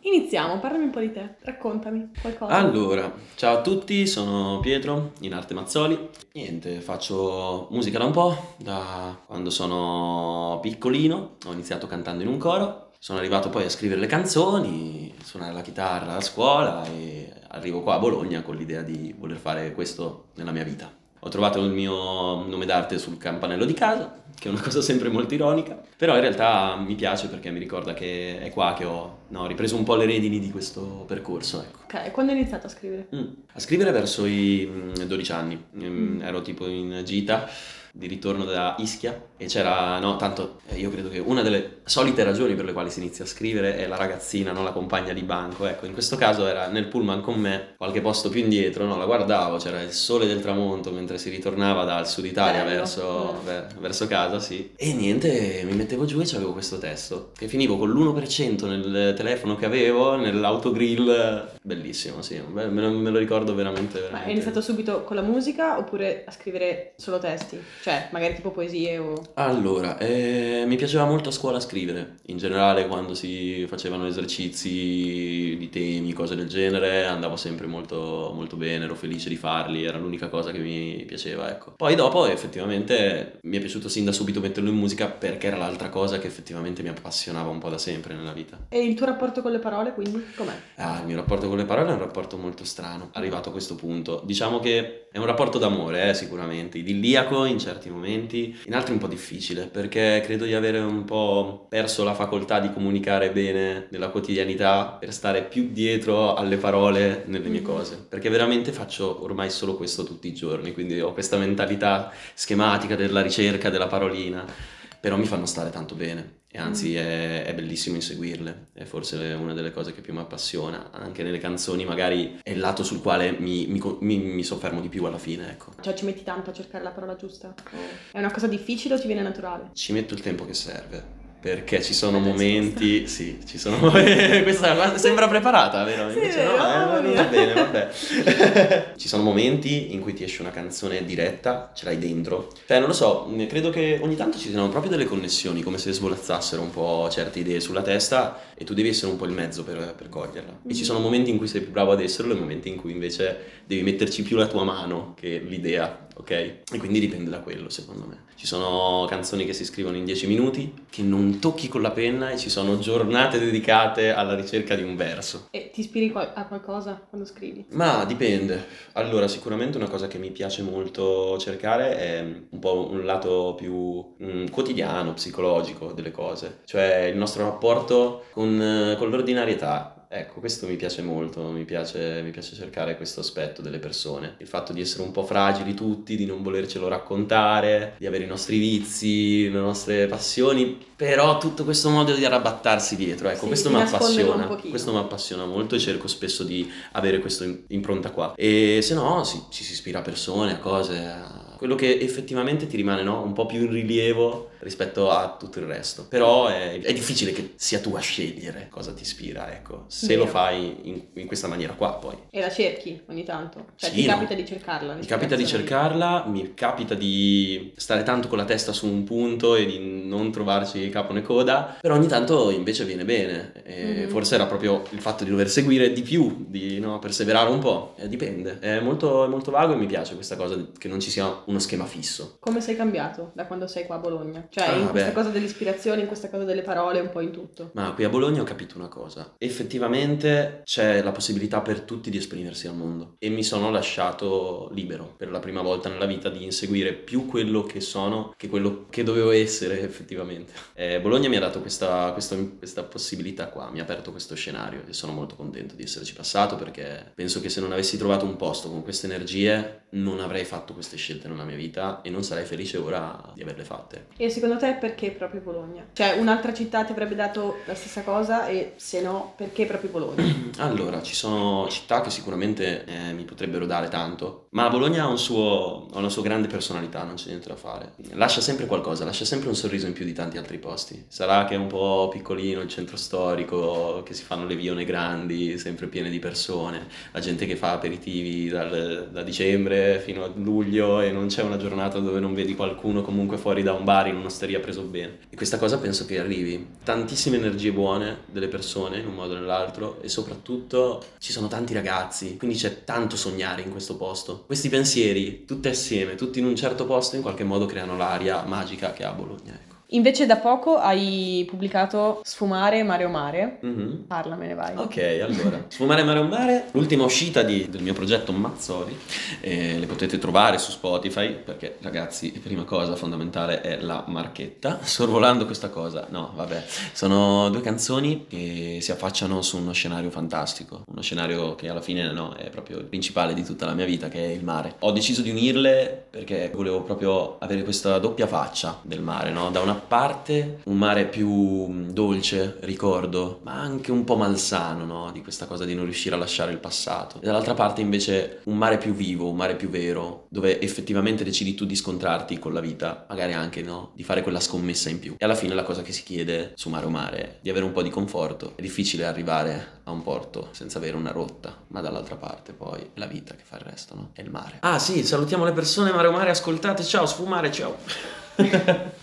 Iniziamo, parlami un po' di te, raccontami qualcosa. Allora, ciao a tutti, sono Pietro, in arte Mazzoli. Niente, faccio musica da un po', da quando sono piccolino, ho iniziato cantando in un coro, sono arrivato poi a scrivere le canzoni, suonare la chitarra a scuola e arrivo qua a Bologna con l'idea di voler fare questo nella mia vita. Ho trovato il mio nome d'arte sul campanello di casa, che è una cosa sempre molto ironica, però in realtà mi piace perché mi ricorda che è qua che ho ripreso un po' le redini di questo percorso, ecco. Ok, quando hai iniziato a scrivere? A scrivere verso i 12 anni. Ero tipo in gita di ritorno da Ischia e c'era, no, tanto io credo che una delle solite ragioni per le quali si inizia a scrivere è la ragazzina, no, la compagna di banco. Ecco, in questo caso era nel pullman con me, qualche posto più indietro, no, la guardavo, c'era il sole del tramonto mentre si ritornava dal sud Italia Bello. verso casa, sì. E niente, mi mettevo giù e c'avevo questo testo, che finivo con l'1% nel telefono che avevo, nell'autogrill, bellissimo, sì, me lo ricordo veramente, Ma hai veramente. iniziato subito con la musica oppure a scrivere solo testi? Cioè, magari tipo poesie o... Allora, mi piaceva molto a scuola scrivere, in generale quando si facevano esercizi di temi, cose del genere, andavo sempre molto, molto bene, ero felice di farli, era l'unica cosa che mi piaceva, ecco. Poi dopo effettivamente mi è piaciuto sin da subito metterlo in musica perché era l'altra cosa che effettivamente mi appassionava un po' da sempre nella vita. E il tuo rapporto con le parole, quindi, com'è? Il mio rapporto con le parole è un rapporto molto strano, arrivato a questo punto. Diciamo che è un rapporto d'amore, sicuramente, idilliaco in certi momenti, in altri un po' difficile, perché credo di avere un po' perso la facoltà di comunicare bene nella quotidianità per stare più dietro alle parole nelle mie cose, perché veramente faccio ormai solo questo tutti i giorni, quindi ho questa mentalità schematica della ricerca della parolina, però mi fanno stare tanto bene. E anzi è bellissimo inseguirle, è forse una delle cose che più mi appassiona, anche nelle canzoni magari è il lato sul quale mi soffermo di più alla fine, ecco. Cioè, ci metti tanto a cercare la parola giusta? È una cosa difficile o ti viene naturale? Ci metto il tempo che serve, perché ci sono Bella momenti, sì, ci sono momenti, questa sembra preparata, vero? Sì, Invece vero, no, mamma va mia. bene, vabbè. Ci sono momenti in cui ti esce una canzone diretta, ce l'hai dentro. Cioè, non lo so, credo che ogni tanto ci siano proprio delle connessioni, come se svolazzassero un po' certe idee sulla testa e tu devi essere un po' il mezzo per coglierla. E ci sono momenti in cui sei più bravo ad esserlo e momenti in cui invece devi metterci più la tua mano che l'idea, ok? E quindi dipende da quello, secondo me. Ci sono canzoni che si scrivono in 10 minuti, che non tocchi con la penna e ci sono giornate dedicate alla ricerca di un verso. E ti ispiri a qualcosa quando scrivi? Ma dipende. Allora, sicuramente una cosa che mi piace molto cercare è un po' un lato più quotidiano, psicologico delle cose, cioè il nostro rapporto con l'ordinarietà. Ecco, questo mi piace molto, mi piace cercare questo aspetto delle persone, il fatto di essere un po' fragili tutti, di non volercelo raccontare, di avere i nostri vizi, le nostre passioni, però tutto questo modo di arrabattarsi dietro, ecco, Sì, questo di mi nasconderlo un appassiona, pochino. questo mi appassiona molto e cerco spesso di avere questa impronta qua. E se no, ci si ispira a persone, a cose, a quello che effettivamente ti rimane, no, un po' più in rilievo rispetto a tutto il resto. Però è difficile che sia tu a scegliere cosa ti ispira, ecco. Se Vero. lo fai in questa maniera qua, poi. E la cerchi ogni tanto? Cioè, Sì, ti no. capita di cercarla? Mi capita di l'ispirazione? cercarla, mi capita di stare tanto con la testa su un punto e di non trovarci capo né coda, però ogni tanto invece viene bene. E forse era proprio il fatto di dover seguire di più, di perseverare un po'. Dipende, è molto vago e mi piace questa cosa che non ci sia uno schema fisso. Come sei cambiato da quando sei qua a Bologna? Cioè, in questa Beh. cosa dell'ispirazione, in questa cosa delle parole, un po' in tutto. Ma qui a Bologna ho capito una cosa, effettivamente c'è la possibilità per tutti di esprimersi al mondo e mi sono lasciato libero per la prima volta nella vita di inseguire più quello che sono che quello che dovevo essere effettivamente. Bologna mi ha dato questa possibilità qua, mi ha aperto questo scenario e sono molto contento di esserci passato perché penso che se non avessi trovato un posto con queste energie non avrei fatto queste scelte nella mia vita e non sarei felice ora di averle fatte. E secondo te perché proprio Bologna? Cioè, un'altra città ti avrebbe dato la stessa cosa e se no, perché proprio Bologna? Allora, ci sono città che sicuramente mi potrebbero dare tanto, ma Bologna ha una sua grande personalità, non c'è niente da fare. Lascia sempre qualcosa, lascia sempre un sorriso in più di tanti altri posti. Sarà che è un po' piccolino il centro storico, che si fanno le vione grandi, sempre piene di persone, la gente che fa aperitivi da dicembre fino a luglio e non c'è una giornata dove non vedi qualcuno comunque fuori da un bar in un'osteria preso bene. E questa cosa penso che arrivi. Tantissime energie buone delle persone in un modo o nell'altro, e soprattutto ci sono tanti ragazzi, quindi c'è tanto sognare in questo posto. Questi pensieri, tutti assieme, tutti in un certo posto, in qualche modo creano l'aria magica che ha Bologna, ecco. Invece da poco hai pubblicato Sfumare Mare o Mare. Mhm. Parlamene, vai. Ok, allora, Sfumare Mare un Mare, l'ultima uscita del mio progetto Mazzoli, le potete trovare su Spotify, perché ragazzi, prima cosa fondamentale è la marchetta. Sorvolando questa cosa, no, vabbè, sono 2 canzoni che si affacciano su uno scenario fantastico, uno scenario che alla fine no, è proprio il principale di tutta la mia vita, che è il mare. Ho deciso di unirle perché volevo proprio avere questa doppia faccia del mare, no? Da una parte un mare più dolce, ricordo, ma anche un po' malsano, no? Di questa cosa di non riuscire a lasciare il passato. E dall'altra parte invece un mare più vivo, un mare più vero, dove effettivamente decidi tu di scontrarti con la vita, magari anche, no? Di fare quella scommessa in più. E alla fine la cosa che si chiede su Mare o Mare è di avere un po' di conforto. È difficile arrivare a un porto senza avere una rotta, ma dall'altra parte poi è la vita che fa il resto, no? È il mare. Ah sì, salutiamo le persone Mare o Mare, ascoltate, ciao, Sfumare, ciao!